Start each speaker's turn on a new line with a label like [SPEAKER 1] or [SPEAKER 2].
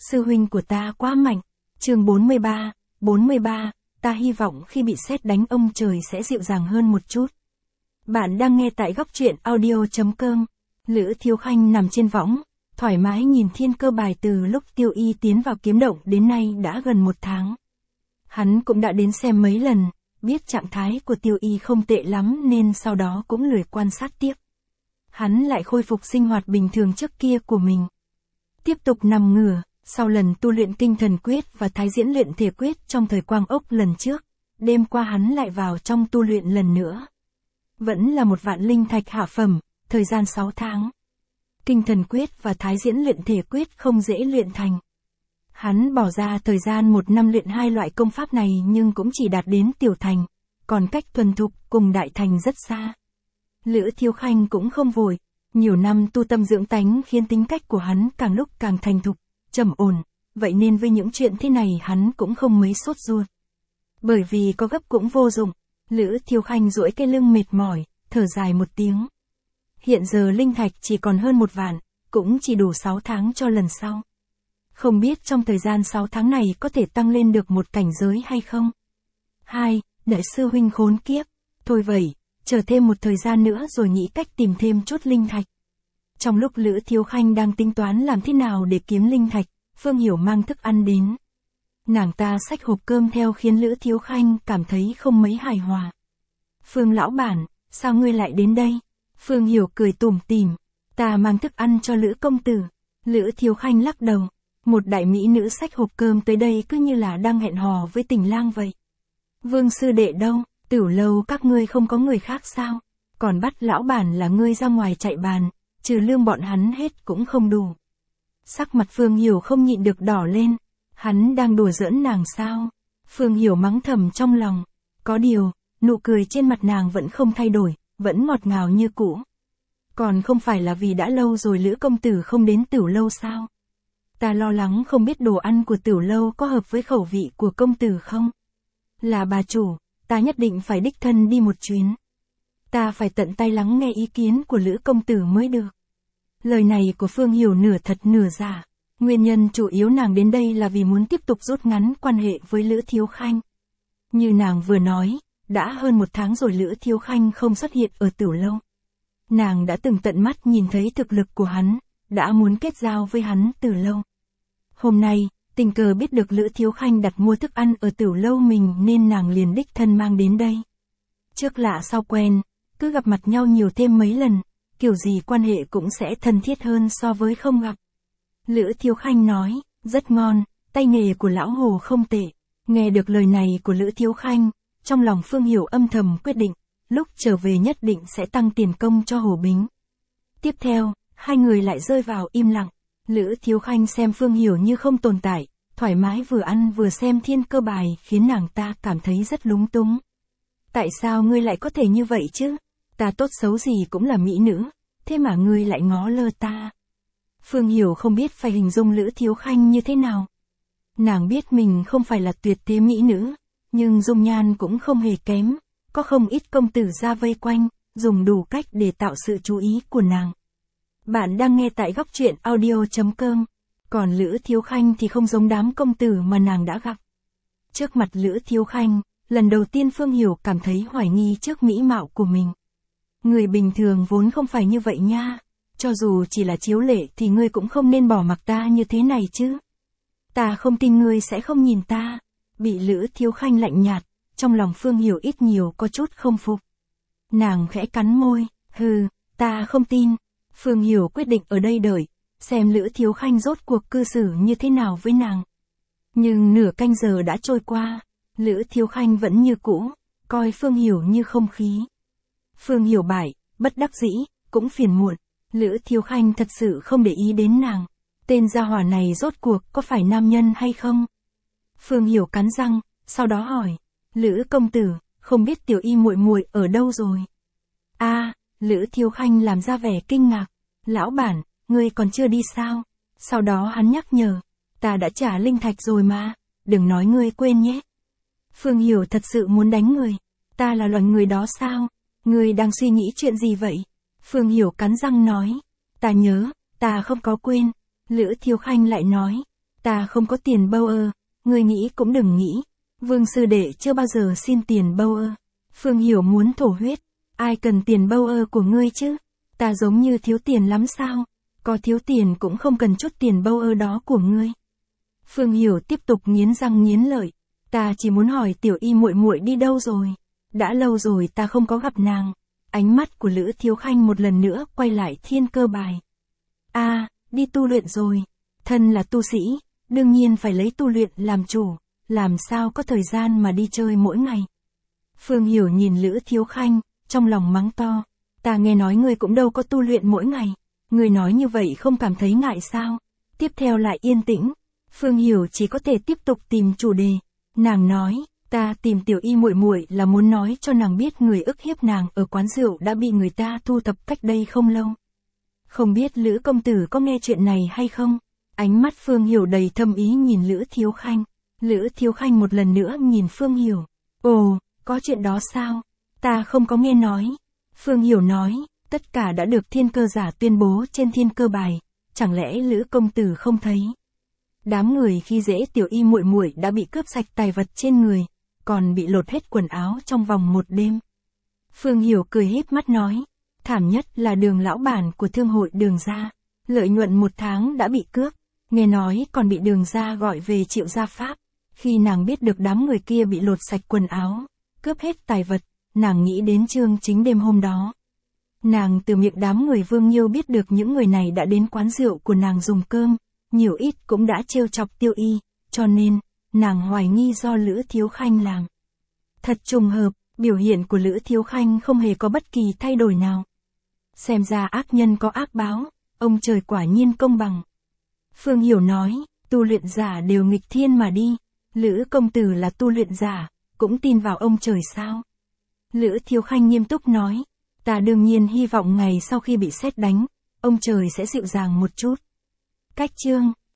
[SPEAKER 1] Sư huynh của ta quá mạnh. Chương 43, ta hy vọng khi bị sét đánh ông trời sẽ dịu dàng hơn một chút. Bạn đang nghe tại góc truyện audio.com. Lữ Thiếu Khanh nằm trên võng, thoải mái nhìn thiên cơ bài từ lúc Tiêu Y tiến vào kiếm động đến nay đã gần 1 tháng. Hắn cũng đã đến xem mấy lần, biết trạng thái của Tiêu Y không tệ lắm nên sau đó cũng lười quan sát tiếp. Hắn lại khôi phục sinh hoạt bình thường trước kia của mình. Tiếp tục nằm ngửa, sau lần tu luyện kinh thần quyết và thái diễn luyện thể quyết trong thời quang ốc lần trước, đêm qua hắn lại vào trong tu luyện lần nữa. Vẫn là 1.000.000 linh thạch hạ phẩm, thời gian 6 tháng. Kinh thần quyết và thái diễn luyện thể quyết không dễ luyện thành. Hắn bỏ ra thời gian 1 năm luyện 2 loại công pháp này nhưng cũng chỉ đạt đến tiểu thành, còn cách thuần thục cùng đại thành rất xa. Lữ Thiếu Khanh cũng không vội, nhiều năm tu tâm dưỡng tánh khiến tính cách của hắn càng lúc càng thành thục, trầm ổn, vậy nên với những chuyện thế này hắn cũng không mấy sốt ruột. Bởi vì có gấp cũng vô dụng, Lữ Thiếu Khanh duỗi cái lưng mệt mỏi, thở dài một tiếng. Hiện giờ linh thạch chỉ còn hơn 1.000.000, cũng chỉ đủ 6 tháng cho lần sau. Không biết trong thời gian 6 tháng này có thể tăng lên được một cảnh giới hay không? 2. Đại sư huynh khốn kiếp. Thôi vậy, chờ thêm một thời gian nữa rồi nghĩ cách tìm thêm chút linh thạch. Trong lúc Lữ Thiếu Khanh đang tính toán làm thế nào để kiếm linh thạch, Phương Hiểu mang thức ăn đến. Nàng ta xách hộp cơm theo khiến Lữ Thiếu Khanh cảm thấy không mấy hài hòa. Phương lão bản, sao ngươi lại đến đây? Phương Hiểu cười tủm tỉm, ta mang thức ăn cho Lữ công tử. Lữ Thiếu Khanh lắc đầu, một đại mỹ nữ xách hộp cơm tới đây cứ như là đang hẹn hò với tình lang vậy. Vương sư đệ đâu, Tửu lâu các ngươi không có người khác sao? Còn bắt lão bản là ngươi ra ngoài chạy bàn, trừ lương bọn hắn hết cũng không đủ. Sắc mặt Phương Hiểu không nhịn được đỏ lên, hắn đang đùa giỡn nàng sao? Phương Hiểu mắng thầm trong lòng, có điều, nụ cười trên mặt nàng vẫn không thay đổi, vẫn ngọt ngào như cũ. Còn không phải là vì đã lâu rồi Lữ công tử không đến Tửu lâu sao? Ta lo lắng không biết đồ ăn của Tửu lâu có hợp với khẩu vị của công tử không? Là bà chủ, ta nhất định phải đích thân đi một chuyến. Ta phải tận tay lắng nghe ý kiến của Lữ công tử mới được. Lời này của Phương Hiểu nửa thật nửa giả. Nguyên nhân chủ yếu nàng đến đây là vì muốn tiếp tục rút ngắn quan hệ với Lữ Thiếu Khanh. Như nàng vừa nói, đã hơn 1 tháng rồi Lữ Thiếu Khanh không xuất hiện ở Tửu lâu. Nàng đã từng tận mắt nhìn thấy thực lực của hắn, đã muốn kết giao với hắn từ lâu. Hôm nay, tình cờ biết được Lữ Thiếu Khanh đặt mua thức ăn ở Tửu lâu mình nên nàng liền đích thân mang đến đây. Trước lạ sau quen, cứ gặp mặt nhau nhiều thêm mấy lần, kiểu gì quan hệ cũng sẽ thân thiết hơn so với không gặp. Lữ Thiếu Khanh nói, rất ngon, tay nghề của lão Hồ không tệ. Nghe được lời này của Lữ Thiếu Khanh, trong lòng Phương Hiểu âm thầm quyết định, lúc trở về nhất định sẽ tăng tiền công cho Hồ Bính. Tiếp theo, hai người lại rơi vào im lặng. Lữ Thiếu Khanh xem Phương Hiểu như không tồn tại, thoải mái vừa ăn vừa xem thiên cơ bài khiến nàng ta cảm thấy rất lúng túng. Tại sao ngươi lại có thể như vậy chứ? Ta tốt xấu gì cũng là mỹ nữ, thế mà ngươi lại ngó lơ ta. Phương Hiểu không biết phải hình dung Lữ Thiếu Khanh như thế nào. Nàng biết mình không phải là tuyệt thế mỹ nữ, nhưng dung nhan cũng không hề kém, có không ít công tử ra vây quanh, dùng đủ cách để tạo sự chú ý của nàng. Bạn đang nghe tại góc truyện audio.com, còn Lữ Thiếu Khanh thì không giống đám công tử mà nàng đã gặp. Trước mặt Lữ Thiếu Khanh, lần đầu tiên Phương Hiểu cảm thấy hoài nghi trước mỹ mạo của mình. Người bình thường vốn không phải như vậy nha, cho dù chỉ là chiếu lệ thì ngươi cũng không nên bỏ mặc ta như thế này chứ. Ta không tin ngươi sẽ không nhìn ta. Bị Lữ Thiếu Khanh lạnh nhạt, trong lòng Phương Hiểu ít nhiều có chút không phục. Nàng khẽ cắn môi, hừ, ta không tin. Phương Hiểu quyết định ở đây đợi, xem Lữ Thiếu Khanh rốt cuộc cư xử như thế nào với nàng. Nhưng nửa canh giờ đã trôi qua, Lữ Thiếu Khanh vẫn như cũ, coi Phương Hiểu như không khí. Phương Hiểu bại, bất đắc dĩ, cũng phiền muộn, Lữ Thiếu Khanh thật sự không để ý đến nàng. Tên gia hỏa này rốt cuộc có phải nam nhân hay không? Phương Hiểu cắn răng, sau đó hỏi, Lữ công tử, không biết tiểu y muội muội ở đâu rồi? Lữ Thiếu Khanh làm ra vẻ kinh ngạc, lão bản, ngươi còn chưa đi sao? Sau đó hắn nhắc nhở, ta đã trả linh thạch rồi mà, đừng nói ngươi quên nhé. Phương Hiểu thật sự muốn đánh người, ta là loại người đó sao? Ngươi đang suy nghĩ chuyện gì vậy? Phương Hiểu cắn răng nói, ta nhớ, ta không có quên. Lữ Thiếu Khanh lại nói, Ta không có tiền bâu ơ, ngươi nghĩ cũng đừng nghĩ. Vương sư đệ chưa bao giờ xin tiền bâu ơ. Phương Hiểu muốn thổ huyết. Ai cần tiền bâu ơ của ngươi chứ? Ta giống như thiếu tiền lắm sao? Có thiếu tiền cũng không cần chút tiền bâu ơ đó của ngươi. Phương Hiểu tiếp tục nghiến răng nghiến lợi. Ta chỉ muốn hỏi Tiểu Y muội muội đi đâu rồi? Đã lâu rồi ta không có gặp nàng. Ánh mắt của Lữ Thiếu Khanh một lần nữa quay lại thiên cơ bài. Đi tu luyện rồi. Thân là tu sĩ, đương nhiên phải lấy tu luyện làm chủ, làm sao có thời gian mà đi chơi mỗi ngày. Phương Hiểu nhìn Lữ Thiếu Khanh, trong lòng mắng to. Ta nghe nói ngươi cũng đâu có tu luyện mỗi ngày. Ngươi nói như vậy không cảm thấy ngại sao? Tiếp theo lại yên tĩnh. Phương Hiểu chỉ có thể tiếp tục tìm chủ đề. Nàng nói, ta tìm Tiểu Y muội muội là muốn nói cho nàng biết người ức hiếp nàng ở quán rượu đã bị người ta thu thập cách đây không lâu. Không biết Lữ công tử có nghe chuyện này hay không? Ánh mắt Phương Hiểu đầy thâm ý nhìn Lữ Thiếu Khanh. Lữ Thiếu Khanh một lần nữa nhìn Phương Hiểu. Ồ, có chuyện đó sao? Ta không có nghe nói. Phương Hiểu nói, tất cả đã được thiên cơ giả tuyên bố trên thiên cơ bài. Chẳng lẽ Lữ công tử không thấy? Đám người khi dễ Tiểu Y muội muội đã bị cướp sạch tài vật trên người, còn bị lột hết quần áo trong vòng một đêm. Phương Hiểu cười híp mắt nói, thảm nhất là Đường lão bản của thương hội Đường gia, lợi nhuận 1 tháng đã bị cướp, nghe nói còn bị Đường gia gọi về chịu gia pháp. Khi nàng biết được đám người kia bị lột sạch quần áo, cướp hết tài vật, nàng nghĩ đến chương chính đêm hôm đó. Nàng từ miệng đám người Vương Nhiêu biết được những người này đã đến quán rượu của nàng dùng cơm, nhiều ít cũng đã trêu chọc Tiêu Y, cho nên, nàng hoài nghi do Lữ Thiếu Khanh làm. Thật trùng hợp, biểu hiện của Lữ Thiếu Khanh không hề có bất kỳ thay đổi nào. Xem ra ác nhân có ác báo, ông trời quả nhiên công bằng. Phương Hiểu nói, tu luyện giả đều nghịch thiên mà đi, Lữ công tử là tu luyện giả, cũng tin vào ông trời sao? Lữ Thiếu Khanh nghiêm túc nói, ta đương nhiên hy vọng ngày sau khi bị sét đánh, ông trời sẽ dịu dàng một chút. Cách chương